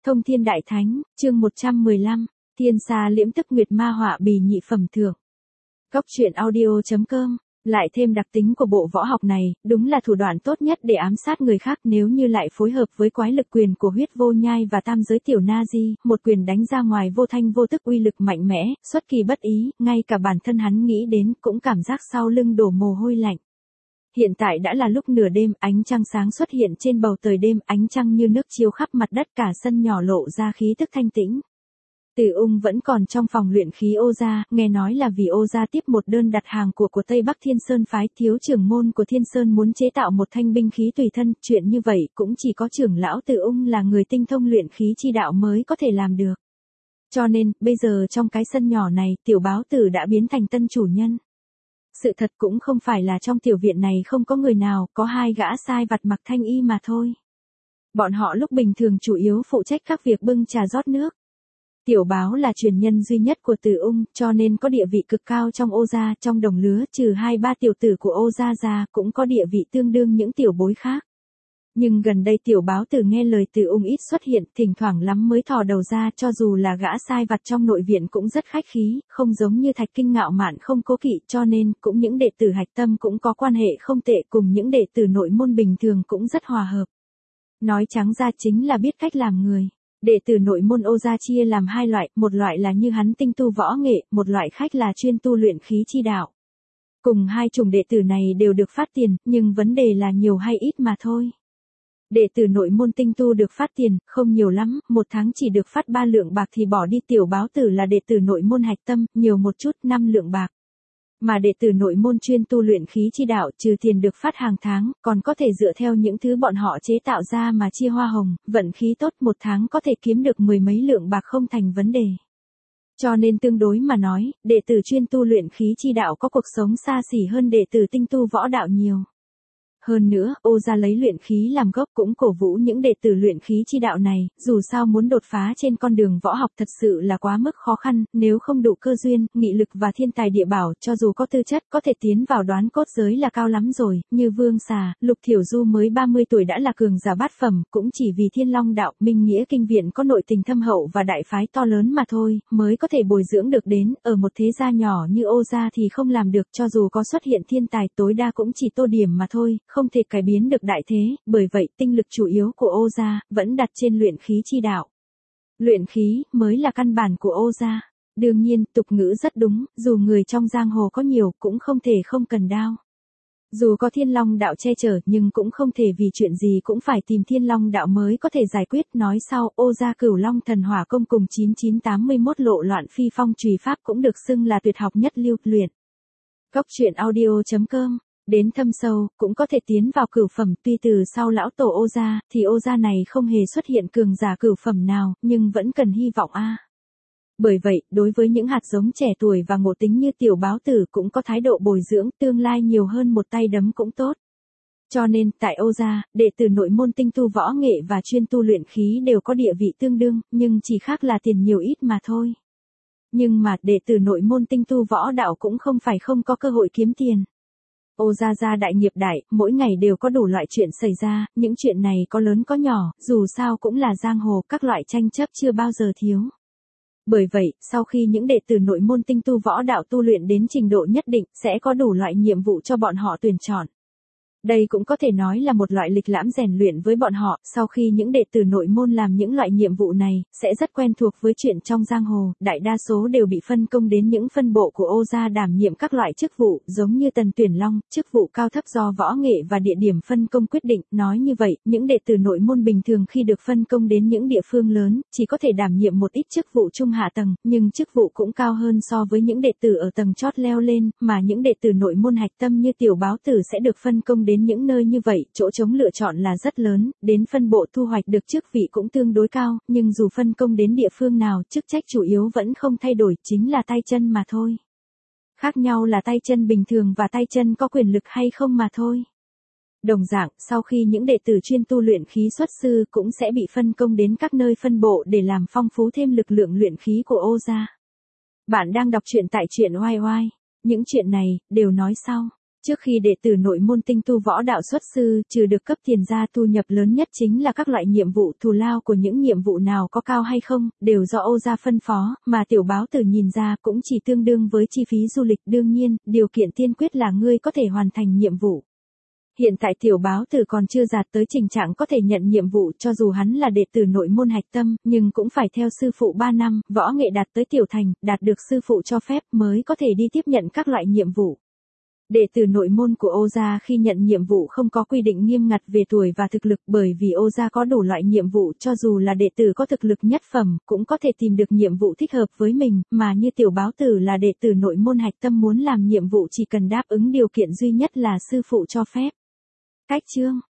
Thông Thiên Đại Thánh, chương 115, Thiên Sa Liễm Tức Nguyệt Ma Họa Bì nhị phẩm thượng. Cốc truyện audio.com. Lại thêm đặc tính của bộ võ học này, đúng là thủ đoạn tốt nhất để ám sát người khác. Nếu như lại phối hợp với quái lực quyền của Huyết Vô Nhai và tam giới tiểu na di, một quyền đánh ra ngoài vô thanh vô tức uy lực mạnh mẽ, xuất kỳ bất ý, ngay cả bản thân hắn nghĩ đến cũng cảm giác sau lưng đổ mồ hôi lạnh. Hiện tại đã là lúc nửa đêm, ánh trăng sáng xuất hiện trên bầu trời đêm, ánh trăng như nước chiếu khắp mặt đất, cả sân nhỏ lộ ra khí tức thanh tĩnh. Từ Ung vẫn còn trong phòng luyện khí Ô gia, nghe nói là vì Ô gia tiếp một đơn đặt hàng của Tây Bắc Thiên Sơn phái, thiếu trưởng môn của Thiên Sơn muốn chế tạo một thanh binh khí tùy thân, chuyện như vậy cũng chỉ có trưởng lão Từ Ung là người tinh thông luyện khí chi đạo mới có thể làm được. Cho nên, bây giờ trong cái sân nhỏ này, tiểu báo tử đã biến thành tân chủ nhân. Sự thật cũng không phải là trong tiểu viện này không có người nào, có hai gã sai vặt mặc thanh y mà thôi. Bọn họ lúc bình thường chủ yếu phụ trách các việc bưng trà rót nước. Tiểu báo là truyền nhân duy nhất của Từ Ung, cho nên có địa vị cực cao trong Ô gia, trong đồng lứa, trừ 2-3 tiểu tử của Ô gia ra, cũng có địa vị tương đương những tiểu bối khác. Nhưng gần đây tiểu báo tử nghe lời Từ Ung ít xuất hiện, thỉnh thoảng lắm mới thò đầu ra, cho dù là gã sai vặt trong nội viện cũng rất khách khí, không giống như Thạch Kinh ngạo mạn không cố kỵ, cho nên cũng những đệ tử hạch tâm cũng có quan hệ không tệ, cùng những đệ tử nội môn bình thường cũng rất hòa hợp. Nói trắng ra chính là biết cách làm người. Đệ tử nội môn Ô gia chia làm hai loại, một loại là như hắn tinh tu võ nghệ, một loại khác là chuyên tu luyện khí chi đạo. Cùng hai chủng đệ tử này đều được phát tiền, nhưng vấn đề là nhiều hay ít mà thôi. Đệ tử nội môn tinh tu được phát tiền, không nhiều lắm, một tháng chỉ được phát 3 lượng bạc thì bỏ đi. Tiểu báo tử là đệ tử nội môn hạch tâm, nhiều một chút 5 lượng bạc. Mà đệ tử nội môn chuyên tu luyện khí chi đạo, trừ tiền được phát hàng tháng, còn có thể dựa theo những thứ bọn họ chế tạo ra mà chia hoa hồng, vận khí tốt một tháng có thể kiếm được 10 mấy lượng bạc không thành vấn đề. Cho nên tương đối mà nói, đệ tử chuyên tu luyện khí chi đạo có cuộc sống xa xỉ hơn đệ tử tinh tu võ đạo nhiều. Hơn nữa, Ô gia lấy luyện khí làm gốc cũng cổ vũ những đệ tử luyện khí chi đạo này, dù sao muốn đột phá trên con đường võ học thật sự là quá mức khó khăn, nếu không đủ cơ duyên, nghị lực và thiên tài địa bảo, cho dù có tư chất có thể tiến vào đoán cốt giới là cao lắm rồi, như Vương Xà, Lục Thiểu Du mới 30 tuổi đã là cường giả bát phẩm, cũng chỉ vì Thiên Long đạo, Minh Nghĩa kinh viện có nội tình thâm hậu và đại phái to lớn mà thôi, mới có thể bồi dưỡng được đến, ở một thế gia nhỏ như Ô gia thì không làm được, cho dù có xuất hiện thiên tài tối đa cũng chỉ tô điểm mà thôi, không thể cải biến được đại thế, bởi vậy tinh lực chủ yếu của Ô gia vẫn đặt trên luyện khí chi đạo. Luyện khí mới là căn bản của Ô gia. Đương nhiên, tục ngữ rất đúng, dù người trong giang hồ có nhiều cũng không thể không cần đao. Dù có Thiên Long đạo che chở nhưng cũng không thể vì chuyện gì cũng phải tìm Thiên Long đạo mới có thể giải quyết. Nói sau, Ô gia Cửu Long Thần Hỏa Công cùng 9981 lộ loạn phi phong chùy pháp cũng được xưng là tuyệt học nhất lưu luyện. Cốc truyện audio.com. Đến thâm sâu, cũng có thể tiến vào cửu phẩm, tuy từ sau lão tổ Ô gia, thì Ô gia này không hề xuất hiện cường giả cửu phẩm nào, nhưng vẫn cần hy vọng a. Bởi vậy, đối với những hạt giống trẻ tuổi và ngộ tính như tiểu báo tử cũng có thái độ bồi dưỡng, tương lai nhiều hơn một tay đấm cũng tốt. Cho nên, tại Ô gia, đệ tử nội môn tinh tu võ nghệ và chuyên tu luyện khí đều có địa vị tương đương, nhưng chỉ khác là tiền nhiều ít mà thôi. Nhưng mà, đệ tử nội môn tinh tu võ đạo cũng không phải không có cơ hội kiếm tiền. Ô gia đại nghiệp đại, mỗi ngày đều có đủ loại chuyện xảy ra, những chuyện này có lớn có nhỏ, dù sao cũng là giang hồ, các loại tranh chấp chưa bao giờ thiếu. Bởi vậy, sau khi những đệ tử nội môn tinh tu võ đạo tu luyện đến trình độ nhất định, sẽ có đủ loại nhiệm vụ cho bọn họ tuyển chọn. Đây cũng có thể nói là một loại lịch lãm rèn luyện với bọn họ, sau khi những đệ tử nội môn làm những loại nhiệm vụ này, sẽ rất quen thuộc với chuyện trong giang hồ, đại đa số đều bị phân công đến những phân bộ của Ô gia đảm nhiệm các loại chức vụ, giống như Tần Tuyển Long, chức vụ cao thấp do võ nghệ và địa điểm phân công quyết định. Nói như vậy, những đệ tử nội môn bình thường khi được phân công đến những địa phương lớn, chỉ có thể đảm nhiệm một ít chức vụ trung hạ tầng, nhưng chức vụ cũng cao hơn so với những đệ tử ở tầng chót leo lên, mà những đệ tử nội môn hạch tâm như tiểu báo tử sẽ được phân công đến những nơi như vậy, chỗ trống lựa chọn là rất lớn, đến phân bộ thu hoạch được chức vị cũng tương đối cao, nhưng dù phân công đến địa phương nào, chức trách chủ yếu vẫn không thay đổi, chính là tay chân mà thôi. Khác nhau là tay chân bình thường và tay chân có quyền lực hay không mà thôi. Đồng dạng, sau khi những đệ tử chuyên tu luyện khí xuất sư cũng sẽ bị phân công đến các nơi phân bộ để làm phong phú thêm lực lượng luyện khí của Ô gia. Bạn đang đọc truyện tại truyện oai oai. Những chuyện này, đều nói sau. Trước khi đệ tử nội môn tinh tu võ đạo xuất sư, trừ được cấp tiền ra, thu nhập lớn nhất chính là các loại nhiệm vụ thù lao của những nhiệm vụ nào có cao hay không, đều do Âu gia phân phó, mà tiểu báo tử nhìn ra cũng chỉ tương đương với chi phí du lịch. Đương nhiên, điều kiện tiên quyết là ngươi có thể hoàn thành nhiệm vụ. Hiện tại tiểu báo tử còn chưa đạt tới trình trạng có thể nhận nhiệm vụ, cho dù hắn là đệ tử nội môn hạch tâm, nhưng cũng phải theo sư phụ 3 năm, võ nghệ đạt tới tiểu thành, đạt được sư phụ cho phép mới có thể đi tiếp nhận các loại nhiệm vụ. Đệ tử nội môn của Âu gia khi nhận nhiệm vụ không có quy định nghiêm ngặt về tuổi và thực lực, bởi vì Âu gia có đủ loại nhiệm vụ, cho dù là đệ tử có thực lực nhất phẩm, cũng có thể tìm được nhiệm vụ thích hợp với mình, mà như tiểu báo tử là đệ tử nội môn hạch tâm, muốn làm nhiệm vụ chỉ cần đáp ứng điều kiện duy nhất là sư phụ cho phép. Cách chương